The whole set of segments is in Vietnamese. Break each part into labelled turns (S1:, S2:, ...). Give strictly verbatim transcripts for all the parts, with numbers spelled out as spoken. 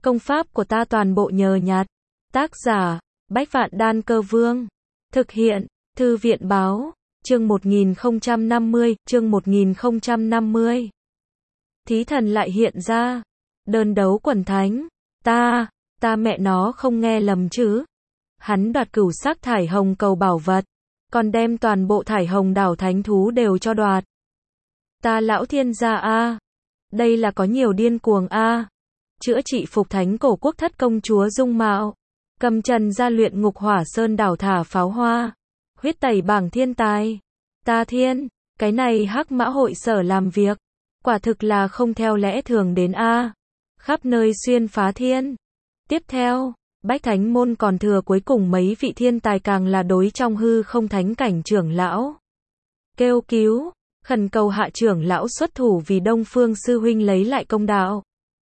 S1: Công pháp của ta toàn bộ nhờ nhặt. Tác giả, Bách Vạn Đan Cơ Vương. Thực hiện, Thư viện Báo, chương một nghìn không trăm năm mươi, chương một nghìn không trăm năm mươi. Thí thần lại hiện ra. Đơn đấu quần thánh. Ta, ta mẹ nó không nghe lầm chứ. Hắn đoạt cửu sắc thải hồng cầu bảo vật. Còn đem toàn bộ thải hồng đảo thánh thú đều cho đoạt. Ta lão thiên gia a, đây là có nhiều điên cuồng a. Chữa trị phục thánh cổ quốc thất công chúa dung mạo. Cầm trần ra luyện ngục hỏa sơn đảo thả pháo hoa. Huyết tẩy bảng thiên tài. Ta thiên, cái này hắc mã hội sở làm việc. Quả thực là không theo lẽ thường đến a. Khắp nơi xuyên phá thiên. Tiếp theo, Bách Thánh môn còn thừa cuối cùng mấy vị thiên tài càng là đối trong hư không thánh cảnh trưởng lão. Kêu cứu, khẩn cầu hạ trưởng lão xuất thủ vì Đông Phương sư huynh lấy lại công đạo.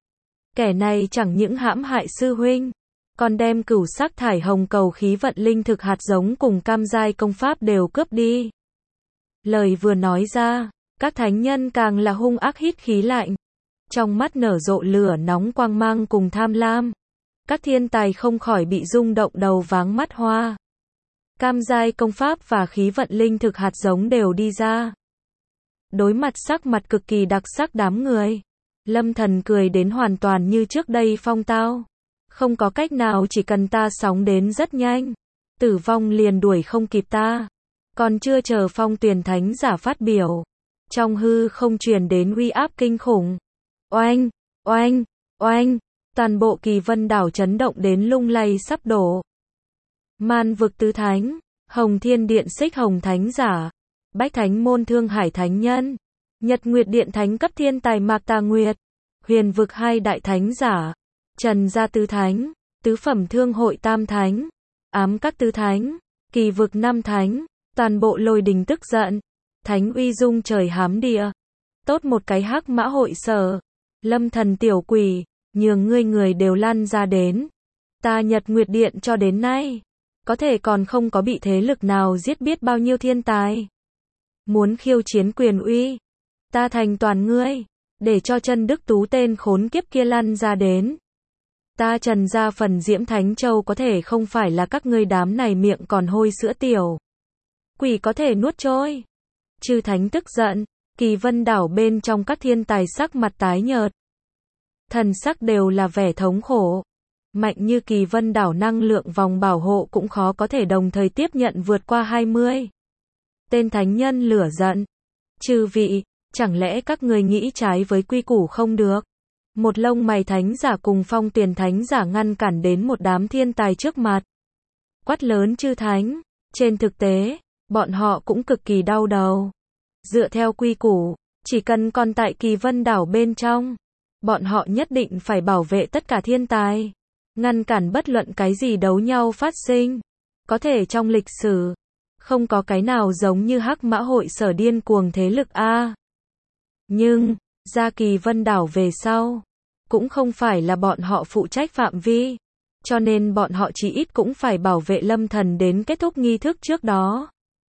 S1: Kẻ này chẳng những hãm hại sư huynh, còn đem cửu sắc thải hồng cầu khí vận linh thực hạt giống cùng cam giai công pháp đều cướp đi. Lời vừa nói ra, các thánh nhân càng là hung ác hít khí lạnh. Trong mắt nở rộ lửa nóng quang mang cùng tham lam. Các thiên tài không khỏi bị rung động đầu váng mắt hoa. Cam giai công pháp và khí vận linh thực hạt giống đều đi ra. Đối mặt sắc mặt cực kỳ đặc sắc đám người. Lâm Thần cười đến hoàn toàn như trước đây phong tao. Không có cách nào, chỉ cần ta sóng đến rất nhanh. Tử vong liền đuổi không kịp ta. Còn chưa chờ Phong Tuyền Thánh giả phát biểu. Trong hư không truyền đến uy áp kinh khủng. Oanh, oanh, oanh. Toàn bộ Kỳ Vân đảo chấn động đến lung lay sắp đổ. Man vực tứ thánh, Hồng Thiên Điện Xích Hồng Thánh giả, Bách Thánh môn Thương Hải Thánh nhân, Nhật Nguyệt Điện Thánh cấp thiên tài Mạc Tà Nguyệt, Huyền vực hai đại thánh giả, Trần gia tứ thánh, Tứ phẩm Thương hội tam thánh, Ám các tứ thánh, Kỳ vực năm thánh, toàn bộ lôi đình tức giận, thánh uy dung trời hám địa. Tốt một cái hắc mã hội sở, Lâm Thần tiểu quỷ, nhường ngươi người đều lăn ra đến. Ta Nhật Nguyệt Điện cho đến nay, có thể còn không có bị thế lực nào giết biết bao nhiêu thiên tài. Muốn khiêu chiến quyền uy, ta thành toàn ngươi, để cho chân đức tú tên khốn kiếp kia lăn ra đến. Ta Trần gia phần Diễm Thánh Châu có thể không phải là các ngươi đám này miệng còn hôi sữa tiểu quỷ có thể nuốt trôi. Chư thánh tức giận, Kỳ Vân đảo bên trong các thiên tài sắc mặt tái nhợt. Thần sắc đều là vẻ thống khổ. Mạnh như Kỳ Vân đảo năng lượng vòng bảo hộ cũng khó có thể đồng thời tiếp nhận vượt qua hai mươi. Tên thánh nhân lửa giận. Chư vị, chẳng lẽ các người nghĩ trái với quy củ không được? Một lông mày thánh giả cùng Phong Tuyền Thánh giả ngăn cản đến một đám thiên tài trước mặt. Quát lớn chư thánh, trên thực tế, bọn họ cũng cực kỳ đau đầu. Dựa theo quy củ, chỉ cần còn tại Kỳ Vân đảo bên trong, bọn họ nhất định phải bảo vệ tất cả thiên tài, ngăn cản bất luận cái gì đấu nhau phát sinh. Có thể trong lịch sử, không có cái nào giống như hắc mã hội sở điên cuồng thế lực A. Nhưng, ra Kỳ Vân đảo về sau, cũng không phải là bọn họ phụ trách phạm vi, cho nên bọn họ chỉ ít cũng phải bảo vệ Lâm Thần đến kết thúc nghi thức trước đó.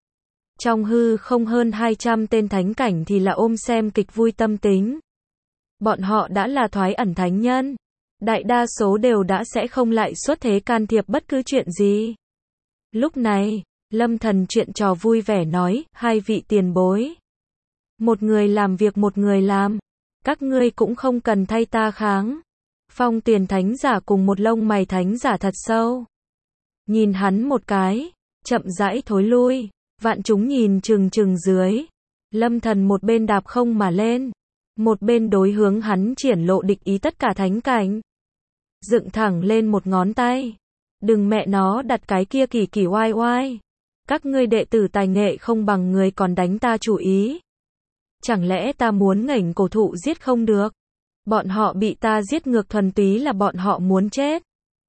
S1: Trong hư không hơn hai trăm tên thánh cảnh thì là ôm xem kịch vui tâm tính. Bọn họ đã là thoái ẩn thánh nhân. Đại đa số đều đã sẽ không lại xuất thế can thiệp bất cứ chuyện gì. Lúc này, Lâm Thần chuyện trò vui vẻ nói, hai vị tiền bối. Một người làm việc một người làm. Các ngươi cũng không cần thay ta kháng. Phong Tuyền Thánh giả cùng một lông mày thánh giả thật sâu. Nhìn hắn một cái, chậm rãi thối lui. Vạn chúng nhìn chừng chừng dưới. Lâm Thần một bên đạp không mà lên. Một bên đối hướng hắn triển lộ địch ý tất cả thánh cảnh. Dựng thẳng lên một ngón tay. Đừng mẹ nó đặt cái kia kỳ kỳ oai oai. Các ngươi đệ tử tài nghệ không bằng người còn đánh ta chủ ý. Chẳng lẽ ta muốn ngảnh cổ thụ giết không được? Bọn họ bị ta giết ngược thuần túy là bọn họ muốn chết.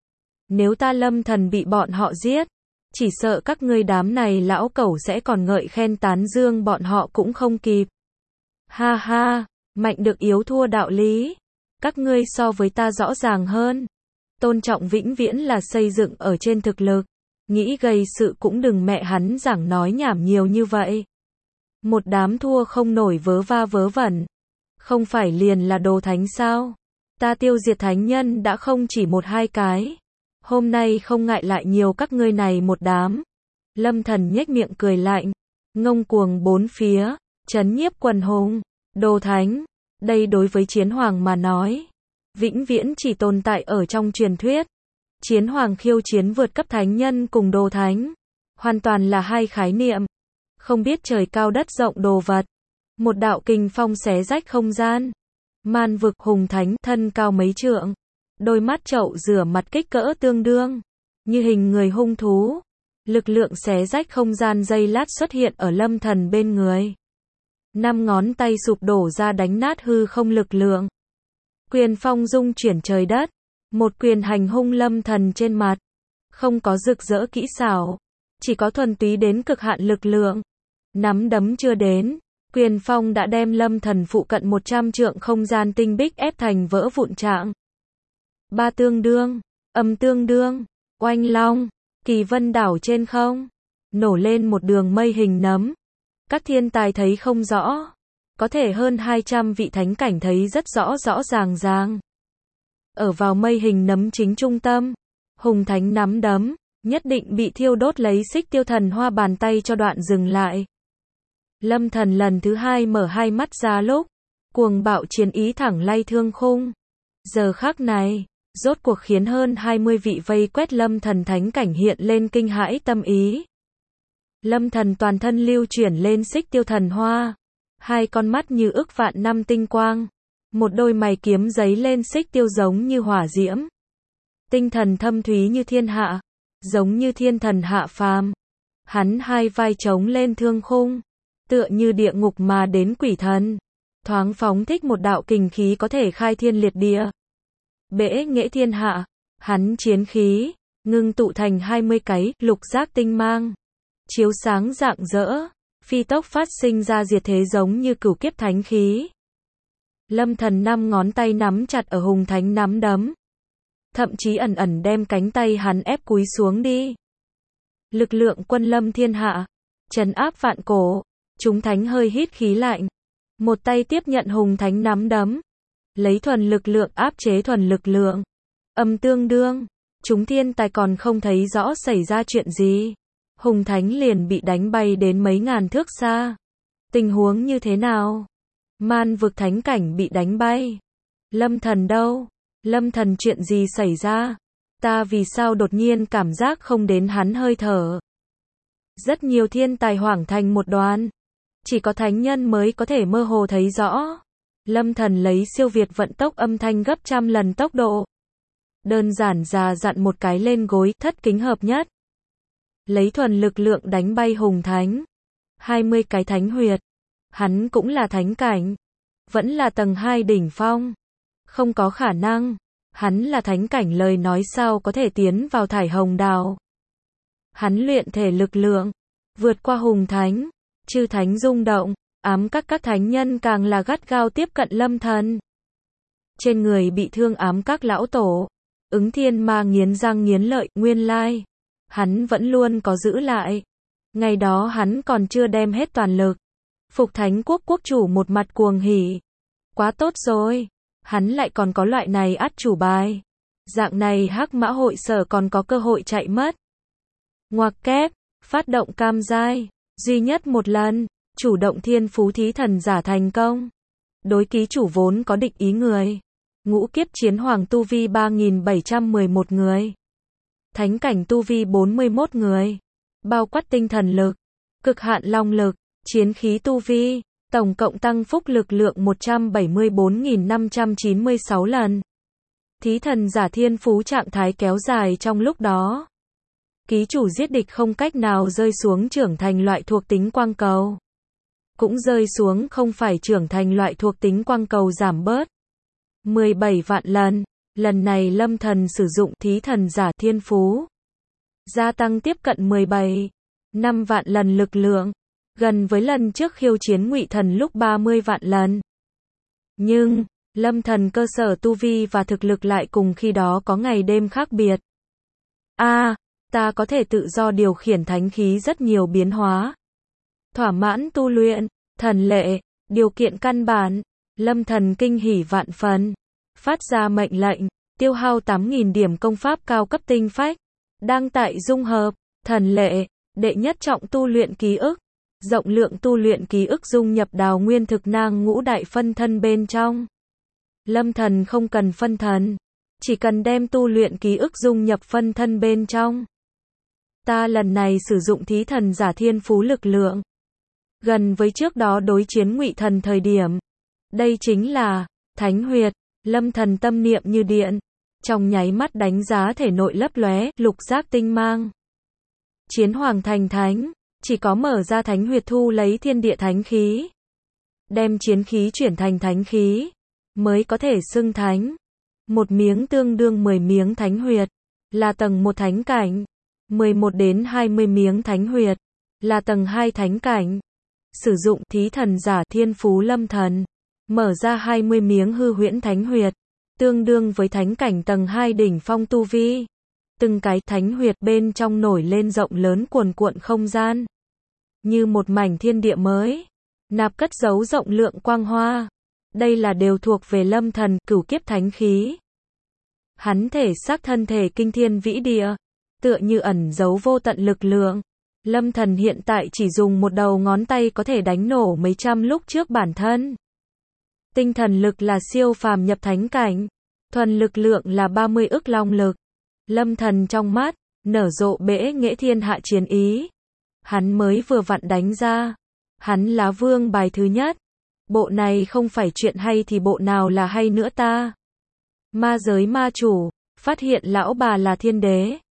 S1: Nếu ta Lâm Thần bị bọn họ giết, chỉ sợ các ngươi đám này lão cẩu sẽ còn ngợi khen tán dương bọn họ cũng không kịp. Ha ha, mạnh được yếu thua đạo lý. Các ngươi so với ta rõ ràng hơn. Tôn trọng vĩnh viễn là xây dựng ở trên thực lực. Nghĩ gây sự cũng đừng mẹ hắn giảng nói nhảm nhiều như vậy. Một đám thua không nổi vớ va vớ vẩn. Không phải liền là đồ thánh sao? Ta tiêu diệt thánh nhân đã không chỉ một hai cái. Hôm nay không ngại lại nhiều các ngươi này một đám. Lâm Thần nhếch miệng cười lạnh. Ngông cuồng bốn phía, trấn nhiếp quần hùng, đồ thánh. Đây đối với chiến hoàng mà nói, vĩnh viễn chỉ tồn tại ở trong truyền thuyết. Chiến hoàng khiêu chiến vượt cấp thánh nhân cùng đồ thánh, hoàn toàn là hai khái niệm. Không biết trời cao đất rộng đồ vật. Một đạo kình phong xé rách không gian. Man vực hùng thánh thân cao mấy trượng. Đôi mắt chậu rửa mặt kích cỡ tương đương. Như hình người hung thú. Lực lượng xé rách không gian giây lát xuất hiện ở Lâm Thần bên người. Năm ngón tay sụp đổ ra đánh nát hư không lực lượng. Quyền phong dung chuyển trời đất. Một quyền hành hung Lâm Thần trên mặt. Không có rực rỡ kỹ xảo. Chỉ có thuần túy đến cực hạn lực lượng. Nắm đấm chưa đến. Quyền phong đã đem Lâm Thần phụ cận một trăm trượng không gian tinh bích ép thành vỡ vụn trạng. Ba tương đương. Âm tương đương. Oanh long. Kỳ vân đảo trên không. Nổ lên một đường mây hình nấm. Các thiên tài thấy không rõ. Có thể hơn hai trăm vị thánh cảnh thấy rất rõ rõ ràng ràng. Ở vào mây hình nấm chính trung tâm. Hùng thánh nắm đấm. Nhất định bị thiêu đốt lấy xích tiêu thần hoa bàn tay cho đoạn dừng lại. Lâm Thần lần thứ hai mở hai mắt ra lúc. Cuồng bạo chiến ý thẳng lay thương khung. Giờ khắc này. Rốt cuộc khiến hơn hai mươi vị vây quét Lâm Thần thánh cảnh hiện lên kinh hãi tâm ý. Lâm Thần toàn thân lưu chuyển lên xích tiêu thần hoa. Hai con mắt như ức vạn năm tinh quang. Một đôi mày kiếm giấy lên xích tiêu giống như hỏa diễm. Tinh thần thâm thúy như thiên hạ. Giống như thiên thần hạ phàm. Hắn hai vai trống lên thương khung. Tựa như địa ngục mà đến quỷ thần. Thoáng phóng thích một đạo kình khí có thể khai thiên liệt địa. Bể nghệ thiên hạ. Hắn chiến khí. Ngưng tụ thành hai mươi cái lục giác tinh mang. Chiếu sáng rạng rỡ. Phi tốc phát sinh ra diệt thế giống như cửu kiếp thánh khí. Lâm Thần năm ngón tay nắm chặt ở hùng thánh nắm đấm. Thậm chí ẩn ẩn đem cánh tay hắn ép cúi xuống đi. Lực lượng quân lâm thiên hạ. Trấn áp vạn cổ. Chúng thánh hơi hít khí lạnh. Một tay tiếp nhận hùng thánh nắm đấm. Lấy thuần lực lượng áp chế thuần lực lượng. Âm tương đương. Chúng thiên tài còn không thấy rõ xảy ra chuyện gì. Hùng thánh liền bị đánh bay đến mấy ngàn thước xa. Tình huống như thế nào? Man vực thánh cảnh bị đánh bay. Lâm Thần đâu? Lâm Thần chuyện gì xảy ra? Ta vì sao đột nhiên cảm giác không đến hắn hơi thở? Rất nhiều thiên tài hoảng thành một đoàn. Chỉ có thánh nhân mới có thể mơ hồ thấy rõ. Lâm Thần lấy siêu việt vận tốc âm thanh gấp trăm lần tốc độ. Đơn giản già dặn một cái lên gối, thất kính hợp nhất. Lấy thuần lực lượng đánh bay hùng thánh. hai mươi cái thánh huyệt. Hắn cũng là thánh cảnh. Vẫn là tầng hai đỉnh phong. Không có khả năng. Hắn là thánh cảnh lời nói sao có thể tiến vào thải hồng đào. Hắn luyện thể lực lượng. Vượt qua hùng thánh. Chư thánh rung động. Ám các các thánh nhân càng là gắt gao tiếp cận Lâm Thần. Trên người bị thương ám các lão tổ. Ứng thiên ma nghiến răng nghiến lợi, nguyên lai. Hắn vẫn luôn có giữ lại. Ngày đó hắn còn chưa đem hết toàn lực. Phục thánh quốc quốc chủ một mặt cuồng hỉ. Quá tốt rồi. Hắn lại còn có loại này át chủ bài. Dạng này hắc mã hội sở còn có cơ hội chạy mất. Ngoặc kép. Phát động cam giai. Duy nhất một lần. Chủ động thiên phú thí thần giả thành công. Đối ký chủ vốn có địch ý người. Ngũ kiếp chiến hoàng tu vi ba nghìn bảy trăm mười một người. Thánh cảnh tu vi bốn mươi mốt người. Bao quát tinh thần lực. Cực hạn long lực. Chiến khí tu vi. Tổng cộng tăng phúc lực lượng một trăm bảy mươi bốn nghìn năm trăm chín mươi sáu lần. Thí thần giả thiên phú trạng thái kéo dài trong lúc đó. Ký chủ giết địch không cách nào rơi xuống trưởng thành loại thuộc tính quang cầu. Cũng rơi xuống không phải trưởng thành loại thuộc tính quang cầu giảm bớt. mười bảy vạn lần. Lần này Lâm Thần sử dụng thí thần giả thiên phú. Gia tăng tiếp cận mười bảy. năm vạn lần lực lượng. Gần với lần trước khiêu chiến Ngụy Thần lúc ba mươi vạn lần. Nhưng, Lâm Thần cơ sở tu vi và thực lực lại cùng khi đó có ngày đêm khác biệt. A, à, ta có thể tự do điều khiển thánh khí rất nhiều biến hóa. Thỏa mãn tu luyện, thần lệ, điều kiện căn bản. Lâm Thần kinh hỉ vạn phần. Phát ra mệnh lệnh, tiêu hao tám nghìn điểm công pháp cao cấp tinh phách. Đăng tại dung hợp, thần lệ, đệ nhất trọng tu luyện ký ức. Rộng lượng tu luyện ký ức dung nhập đào nguyên thực nang ngũ đại phân thân bên trong. Lâm Thần không cần phân thần, chỉ cần đem tu luyện ký ức dung nhập phân thân bên trong. Ta lần này sử dụng thí thần giả thiên phú lực lượng. Gần với trước đó đối chiến Ngụy Thần thời điểm. Đây chính là Thánh Huyệt. Lâm Thần tâm niệm như điện, trong nháy mắt đánh giá thể nội lấp lóe lục giác tinh mang. Chiến Hoàng thành thánh, chỉ có mở ra Thánh Huyệt thu lấy thiên địa thánh khí, đem chiến khí chuyển thành thánh khí, mới có thể xưng thánh. Một miếng tương đương mười miếng Thánh Huyệt, là tầng một thánh cảnh. mười một đến hai mươi miếng Thánh Huyệt, là tầng hai thánh cảnh. Sử dụng thí thần giả thiên phú Lâm Thần, mở ra hai mươi miếng hư huyễn Thánh Huyệt, tương đương với thánh cảnh tầng hai đỉnh phong tu vi. Từng cái Thánh Huyệt bên trong nổi lên rộng lớn cuồn cuộn không gian, như một mảnh thiên địa mới, nạp cất giấu rộng lượng quang hoa. Đây là đều thuộc về Lâm Thần cửu kiếp thánh khí. Hắn thể xác thân thể kinh thiên vĩ địa, tựa như ẩn giấu vô tận lực lượng. Lâm Thần hiện tại chỉ dùng một đầu ngón tay có thể đánh nổ mấy trăm lúc trước bản thân. Tinh thần lực là siêu phàm nhập thánh cảnh, thuần lực lượng là ba mươi ức long lực. Lâm Thần trong mắt nở rộ bẽ nghệ thiên hạ chiến ý. Hắn mới vừa vặn đánh ra, hắn là vương bài thứ nhất. Bộ này không phải chuyện hay thì bộ nào là hay nữa ta? Ma giới ma chủ, phát hiện lão bà là thiên đế.